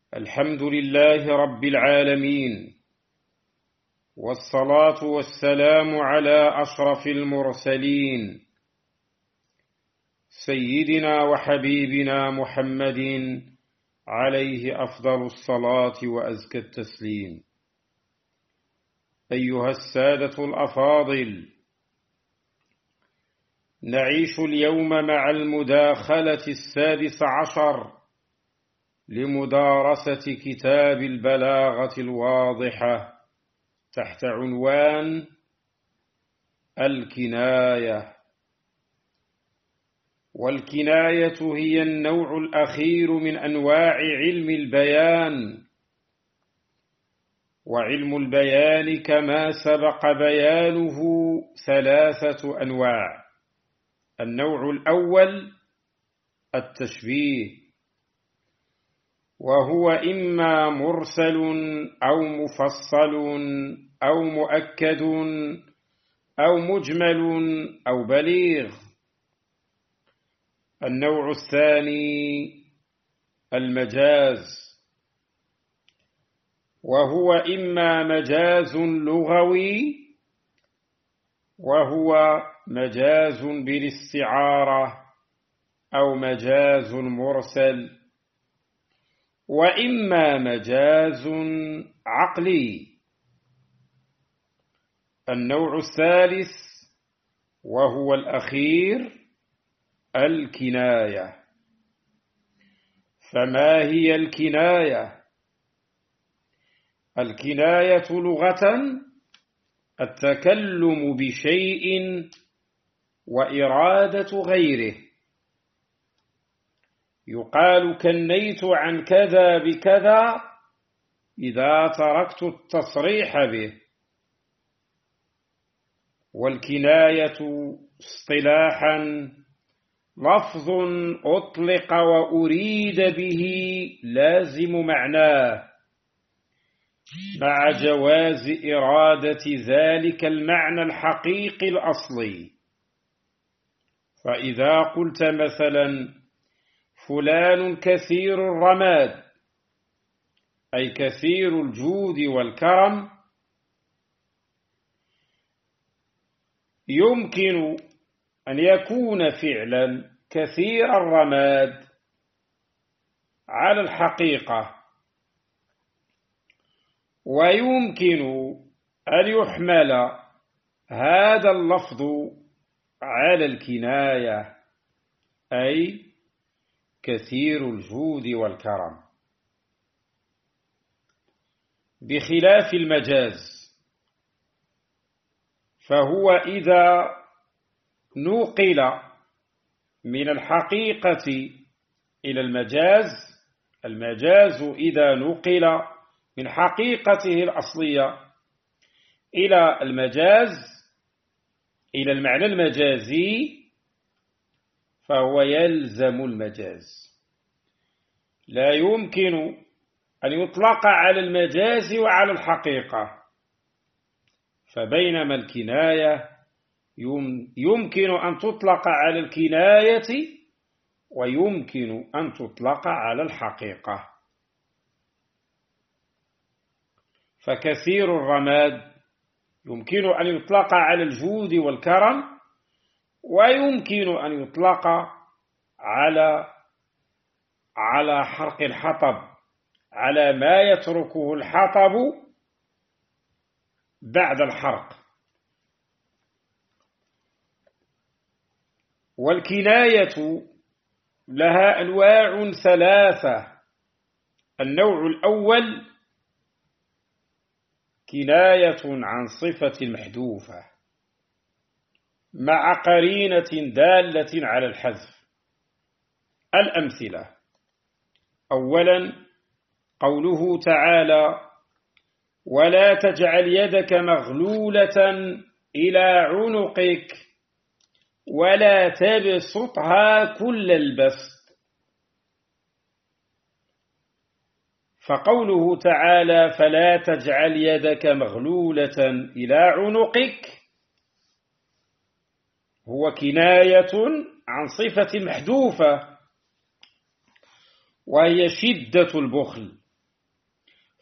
الحمد لله رب العالمين، والصلاة والسلام على أشرف المرسلين سيدنا وحبيبنا محمد عليه أفضل الصلاة وأزكى التسليم. أيها السادة الأفاضل، نعيش اليوم مع المداخلة 16 لمدارسة كتاب البلاغة الواضحة تحت عنوان الكناية. والكناية هي النوع الأخير من أنواع علم البيان، وعلم البيان كما سبق بيانه 3 أنواع. النوع الأول التشبيه، وهو إما مرسل أو مفصل أو مؤكد أو مجمل أو بليغ. النوع الثاني المجاز، وهو إما مجاز لغوي، وهو مجاز بالاستعارة أو مجاز مرسل، وإما مجاز عقلي. النوع الثالث وهو الأخير الكناية. فما هي الكناية؟ الكناية لغة التكلم بشيء وإرادة غيره. يقال كنيت عن كذا بكذا إذا تركت التصريح به. والكناية اصطلاحا لفظ أطلق وأريد به لازم معناه مع جواز إرادة ذلك المعنى الحقيقي الأصلي. فإذا قلت مثلا فلان كثير الرماد، أي كثير الجود والكرم، يمكن أن يكون فعلا كثير الرماد على الحقيقة، ويمكن أن يحمل هذا اللفظ على الكناية، أي كثير الجود والكرم، بخلاف المجاز، فهو إذا نقل من الحقيقة إلى المجاز إذا نقل من حقيقته الأصلية إلى إلى المعنى المجازي، فهو يلزم المجاز. لا يمكن أن يطلق على المجاز وعلى الحقيقة. فبينما الكناية يمكن أن تطلق على الكناية ويمكن أن تطلق على الحقيقة. فكثير الرماد يمكن أن يطلق على الجود والكرم، ويمكن أن يطلق على حرق الحطب، على ما يتركه الحطب بعد الحرق. والكناية لها أنواع 3. النوع الأول كناية عن صفة محذوفة مع قرينة دالة على الحذف. الأمثلة: أولا قوله تعالى: ولا تجعل يدك مغلولة إلى عنقك ولا تبسطها كل البسط. فقوله تعالى فلا تجعل يدك مغلولة إلى عنقك هو كناية عن صفة محذوفة، وهي شدة البخل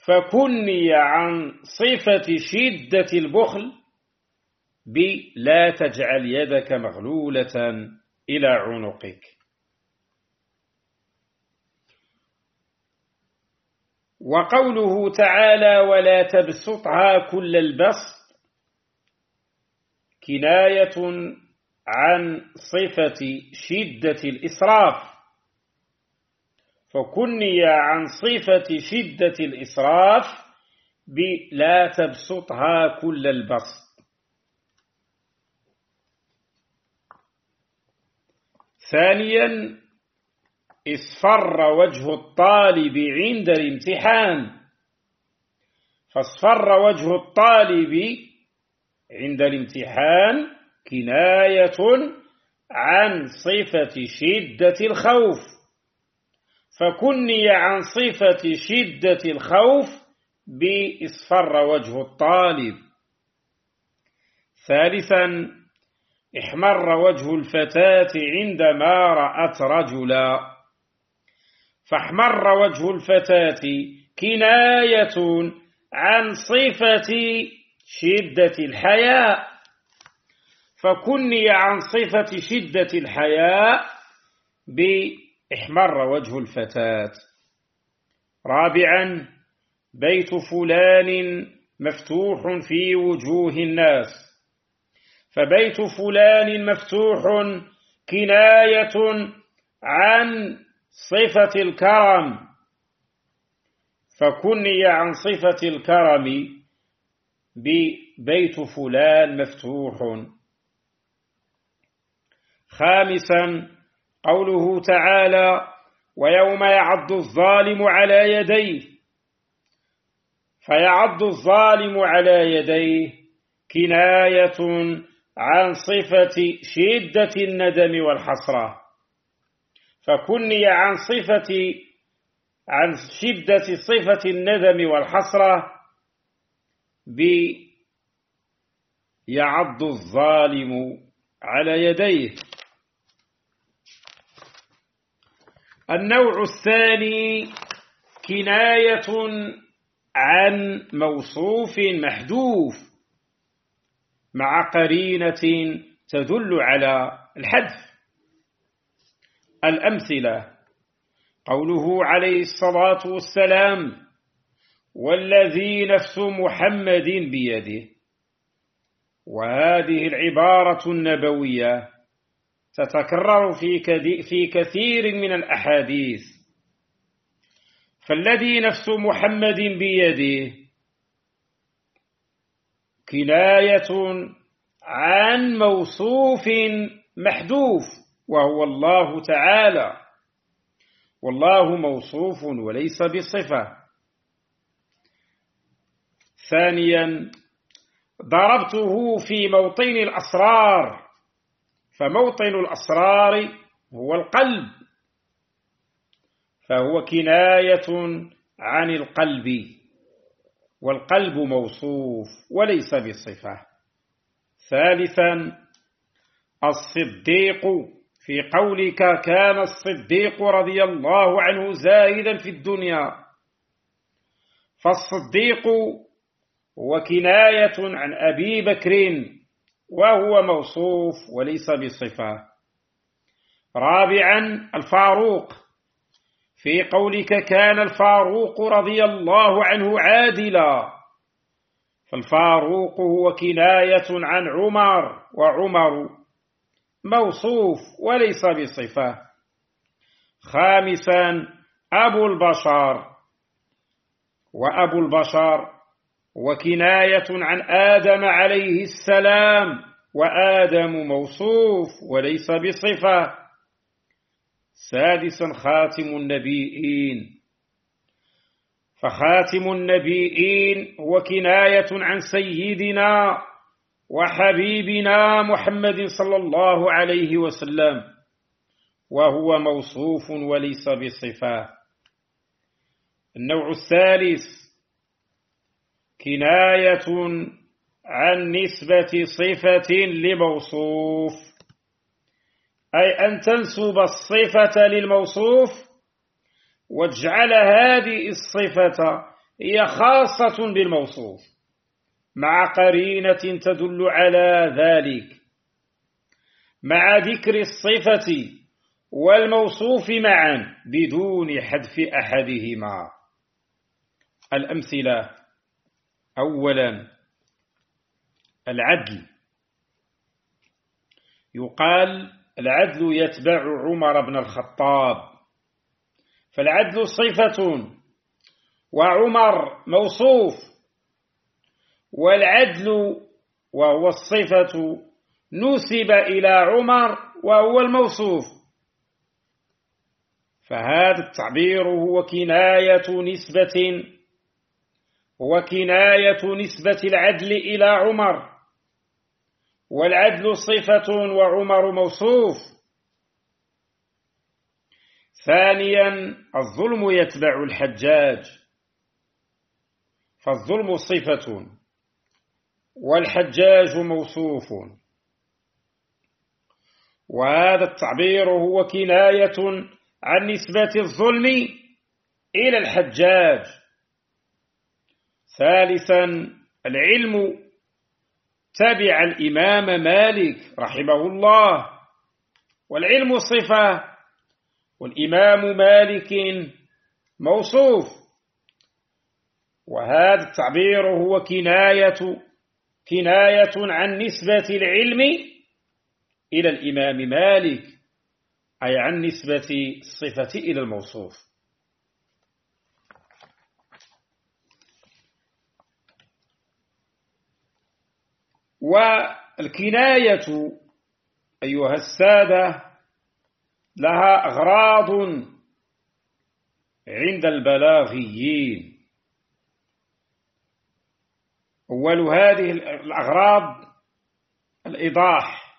فكني عن صفة شدة البخل بلا تجعل يدك مغلولة إلى عنقك. وقوله تعالى ولا تبسطها كل البسط كناية عن صفة شدة الإسراف، فكني عن صفة شدة الإسراف بلا تبسطها كل البسط. ثانيا اصفر وجه الطالب عند الامتحان، فاصفر وجه الطالب عند الامتحان كناية عن صفة شدة الخوف، فكني عن صفة شدة الخوف بإصفر وجه الطالب. ثالثا احمر وجه الفتاة عندما رأت رجلا، فاحمر وجه الفتاة كناية عن صفة شدة الحياء، فكني عن صفة شدة الحياء بإحمر وجه الفتاة. رابعا بيت فلان مفتوح في وجوه الناس، فبيت فلان مفتوح كناية عن صفة الكرم، فكني عن صفة الكرم ببيت فلان مفتوح. خامسا قوله تعالى ويوم يعض الظالم على يديه، فيعض الظالم على يديه كناية عن صفة شدة الندم والحسرة، فكني عن شدة صفة الندم والحسرة بيعض الظالم على يديه. النوع الثاني كناية عن موصوف محذوف مع قرينة تدل على الحذف. الأمثلة قوله عليه الصلاة والسلام والذي نفس محمد بيده، وهذه العبارة النبوية تتكرر في كثير من الأحاديث، فالذي نفس محمد بيده كناية عن موصوف محذوف وهو الله تعالى، والله موصوف وليس بصفة. ثانيا ضربته في موطن الأسرار، فموطن الأسرار هو القلب، فهو كناية عن القلب، والقلب موصوف وليس بصفة. ثالثا الصديق، في قولك كان الصديق رضي الله عنه زاهدا في الدنيا، فالصديق هو كناية عن أبي بكر وهو موصوف وليس بصفة. رابعا الفاروق، في قولك كان الفاروق رضي الله عنه عادلا، فالفاروق هو كناية عن عمر، وعمر موصوف وليس بصفة. خامسا أبو البشر، وأبو البشر وكناية عن آدم عليه السلام، وآدم موصوف وليس بصفة. سادسا خاتم النبيين، فخاتم النبيين هو كناية عن سيدنا وحبيبنا محمد صلى الله عليه وسلم، وهو موصوف وليس بصفة. النوع الثالث كناية عن نسبة صفة لموصوف، أي أن تنسب الصفة للموصوف وتجعل هذه الصفة هي خاصة بالموصوف مع قرينة تدل على ذلك، مع ذكر الصفة والموصوف معا بدون حذف أحدهما. الأمثلة: أولا العدل، يقال العدل يتبع عمر بن الخطاب، فالعدل صفة وعمر موصوف، والعدل وهو الصفة نسب إلى عمر وهو الموصوف، فهذا التعبير هو كناية نسبة العدل إلى عمر، والعدل صفة وعمر موصوف. ثانيا الظلم يتبع الحجاج، فالظلم صفة والحجاج موصوف، وهذا التعبير هو كناية عن نسبة الظلم إلى الحجاج. ثالثا العلم تبع الإمام مالك رحمه الله، والعلم صفة والإمام مالك موصوف، وهذا التعبير هو كناية عن نسبة العلم إلى الإمام مالك، أي عن نسبة الصفة إلى الموصوف. والكناية أيها السادة لها أغراض عند البلاغيين. أول هذه الأغراض الإيضاح،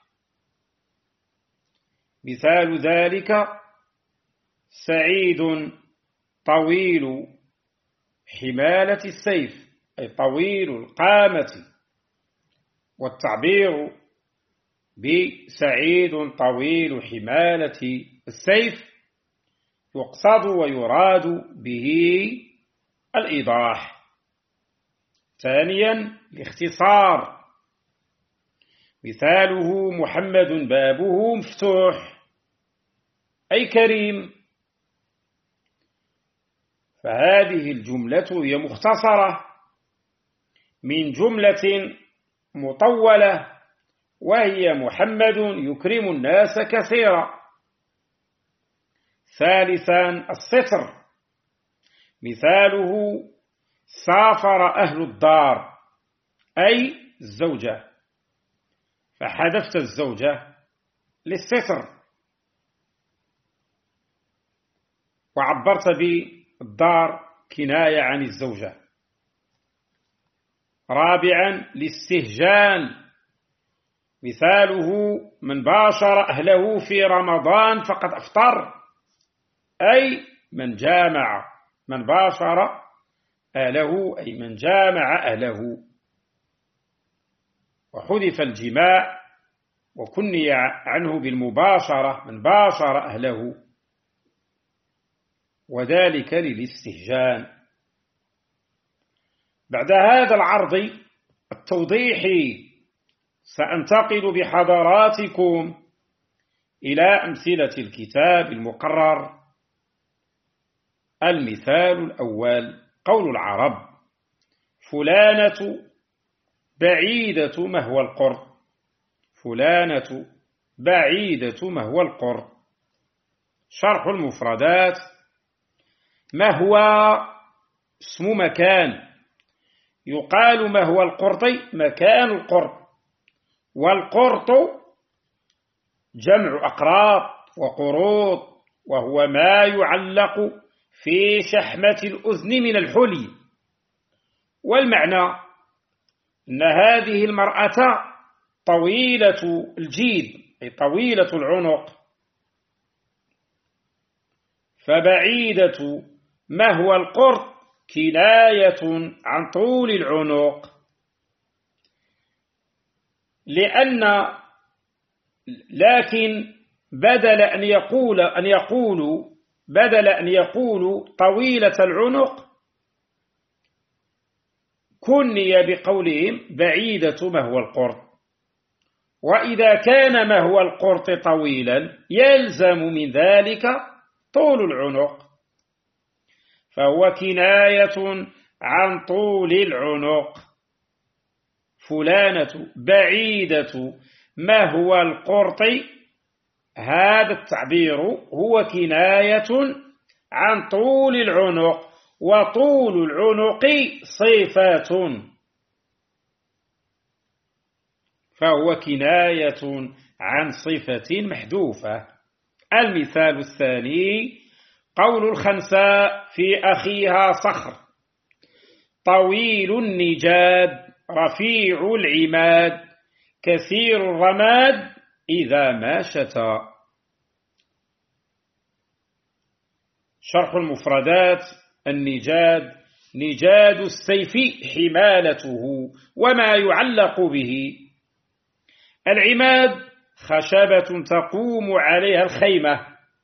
مثال ذلك: سعيد طويل حمالة السيف، أي طويل القامة، والتعبير بسعيد طويل حمالة السيف يقصد ويراد به الإيضاح. ثانيا الاختصار، مثاله: محمد بابه مفتوح، أي كريم، فهذه الجملة هي مختصرة من جملة مطولة، وهي محمد يكرم الناس كثيرا. ثالثا الستر، مثاله: سافر أهل الدار، أي الزوجة، فحذفت الزوجة للستر وعبرت بالدار كناية عن الزوجة. رابعا الاستهجان، مثاله: من باشر أهله في رمضان فقد أفطر، أي من جامع، من باشر أهله أي من جامع أهله، وحذف الجماع وكني عنه بالمباشرة، من باشر أهله، وذلك للاستهجان. بعد هذا العرض التوضيحي سأنتقل بحضراتكم إلى أمثلة الكتاب المقرر. المثال الأول: قول العرب: فلانة بعيدة مهوى القرب، فلانة بعيدة مهوى القرب. شرح المفردات: مهوى اسم مكان، يقال مهوى القرط مكان القرب، والقرط جمع أقراط وقروط، وهو ما يعلق في شحمة الأذن من الحلي. والمعنى أن هذه المرأة طويلة الجيد، أي طويلة العنق، فبعيدة مهوى القرط كناية عن طول العنق، لكن بدل أن يقولوا طويلة العنق كني بقولهم بعيدة ما هو القرط. وإذا كان ما هو القرط طويلا يلزم من ذلك طول العنق، فهو كناية عن طول العنق. فلانة بعيدة ما هو القرط، هذا التعبير هو كناية عن طول العنق، وطول العنق صفة، فهو كناية عن صفة محذوفة. المثال الثاني قول الخنساء في أخيها صخر: طويل النجاد رفيع العماد كثير الرماد إذا ما شتى. شرح المفردات: النجاد نجاد السيف حمالته وما يعلق به. العماد خشبة تقوم عليها الخيمة.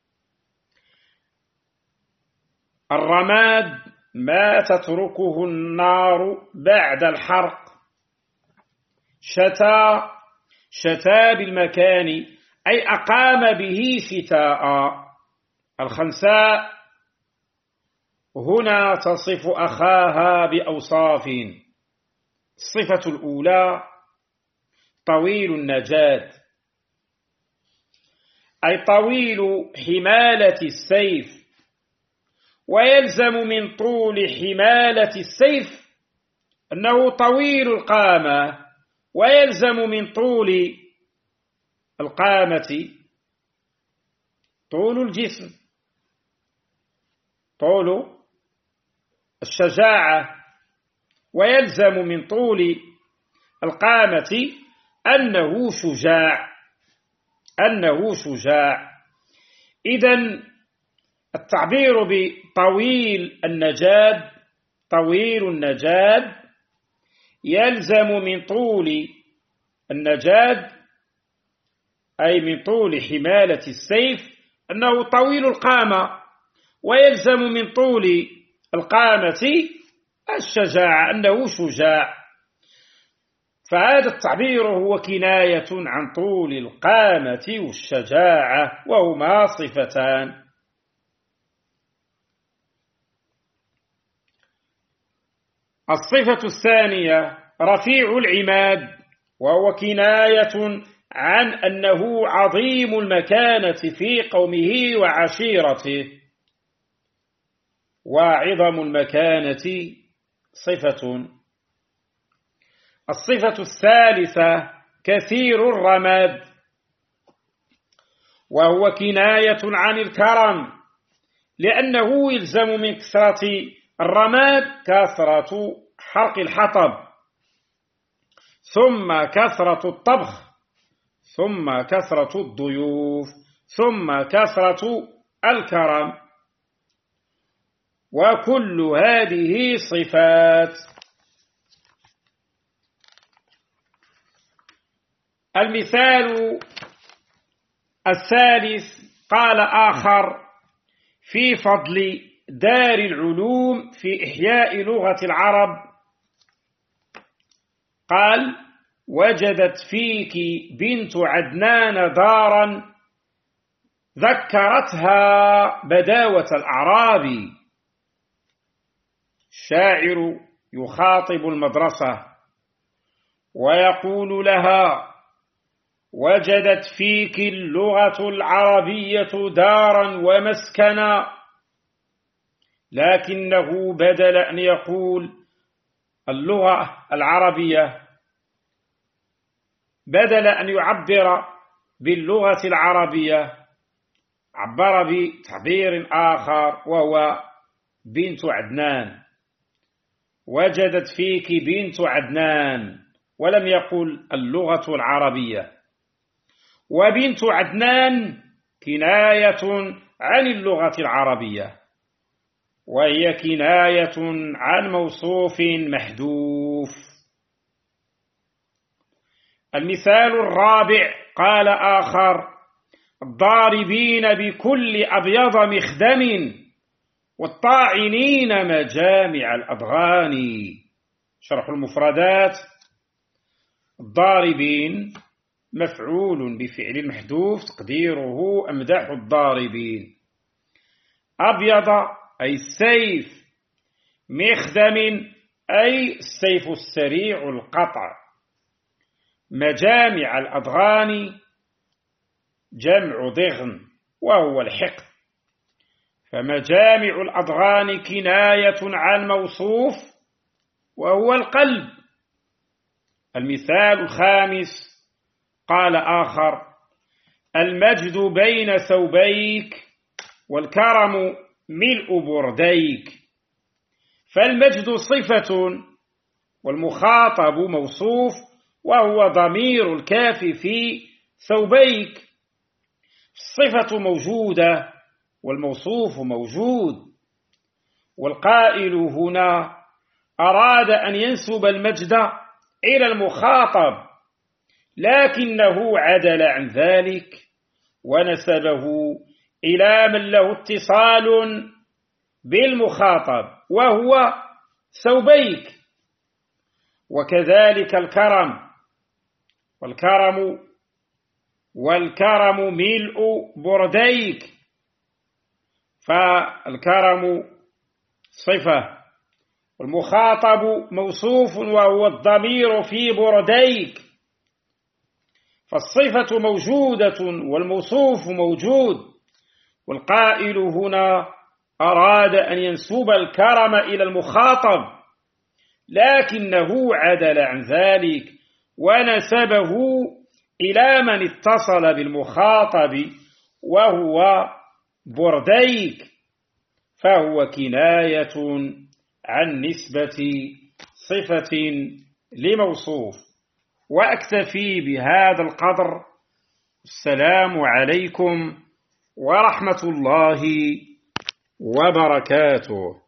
الرماد ما تتركه النار بعد الحرق. شتى بالمكان أي أقام به شتاء. الخنساء هنا تصف أخاها بأوصاف: الصفة الأولى طويل النجاد، أي طويل حمالة السيف، ويلزم من طول حمالة السيف أنه طويل القامة، ويلزم من طول القامة طول الجسم، طول الشجاعة، ويلزم من طول القامة أنه شجاع. إذن التعبير بطويل النجاد، طويل النجاد، يلزم من طول النجاد أي من طول حمالة السيف أنه طويل القامة، ويلزم من طول القامة الشجاعة أنه شجاع. فهذا التعبير هو كناية عن طول القامة والشجاعة، وهما صفتان. الصفة الثانية رفيع العماد، وهو كناية عن أنه عظيم المكانة في قومه وعشيرته. وعظم المكانة صفة. الصفة الثالثة كثير الرماد، وهو كناية عن الكرم، لأنه يلزم من كثرة الرماد كثرة حرق الحطب، ثم كثرة الطبخ، ثم كثرة الضيوف، ثم كثرة الكرم، وكل هذه صفات. المثال الثالث قال آخر في فضل دار العلوم في إحياء لغة العرب، قال: وجدت فيك بنت عدنان دارا ذكرتها بداوة الأعراب. الشاعر يخاطب المدرسة ويقول لها: وجدت فيك اللغة العربية دارا ومسكنا، لكنه بدل أن يقول اللغة العربية، بدل أن يعبر باللغة العربية عبر بتعبير آخر وهو بنت عدنان. وجدت فيك بنت عدنان، ولم يقل اللغة العربية. وبنت عدنان كناية عن اللغة العربية، وهي كناية عن موصوف محذوف. المثال الرابع قال آخر: الضاربين بكل أبيض مخدم والطاعنين مجامع الأضغان. شرح المفردات. الضاربين مفعول بفعل محذوف تقديره أمدح الضاربين. أبيض أي السيف، مخدم أي السيف السريع القطع. مجامع الأضغان جمع ضغن وهو الحقد، فمجامع الأضغان كناية عن موصوف وهو القلب. المثال الخامس قال آخر: المجد بين ثوبيك والكرم ملء برديك. فالمجد صفة والمخاطب موصوف وهو ضمير الكاف في ثوبيك. الصفة موجودة والموصوف موجود، والقائل هنا أراد أن ينسب المجد إلى المخاطب لكنه عدل عن ذلك ونسبه إلى من له اتصال بالمخاطب وهو ثوبيك. وكذلك والكرم ملء برديك. فالكرم صفة والمخاطب موصوف وهو الضمير في برديك، فالصفة موجودة والموصوف موجود، والقائل هنا أراد أن ينسب الكرم إلى المخاطب لكنه عدل عن ذلك ونسبه إلى من اتصل بالمخاطب وهو برديك، فهو كناية عن نسبة صفة لموصوف. وأكتفي بهذا القدر. السلام عليكم ورحمة الله وبركاته.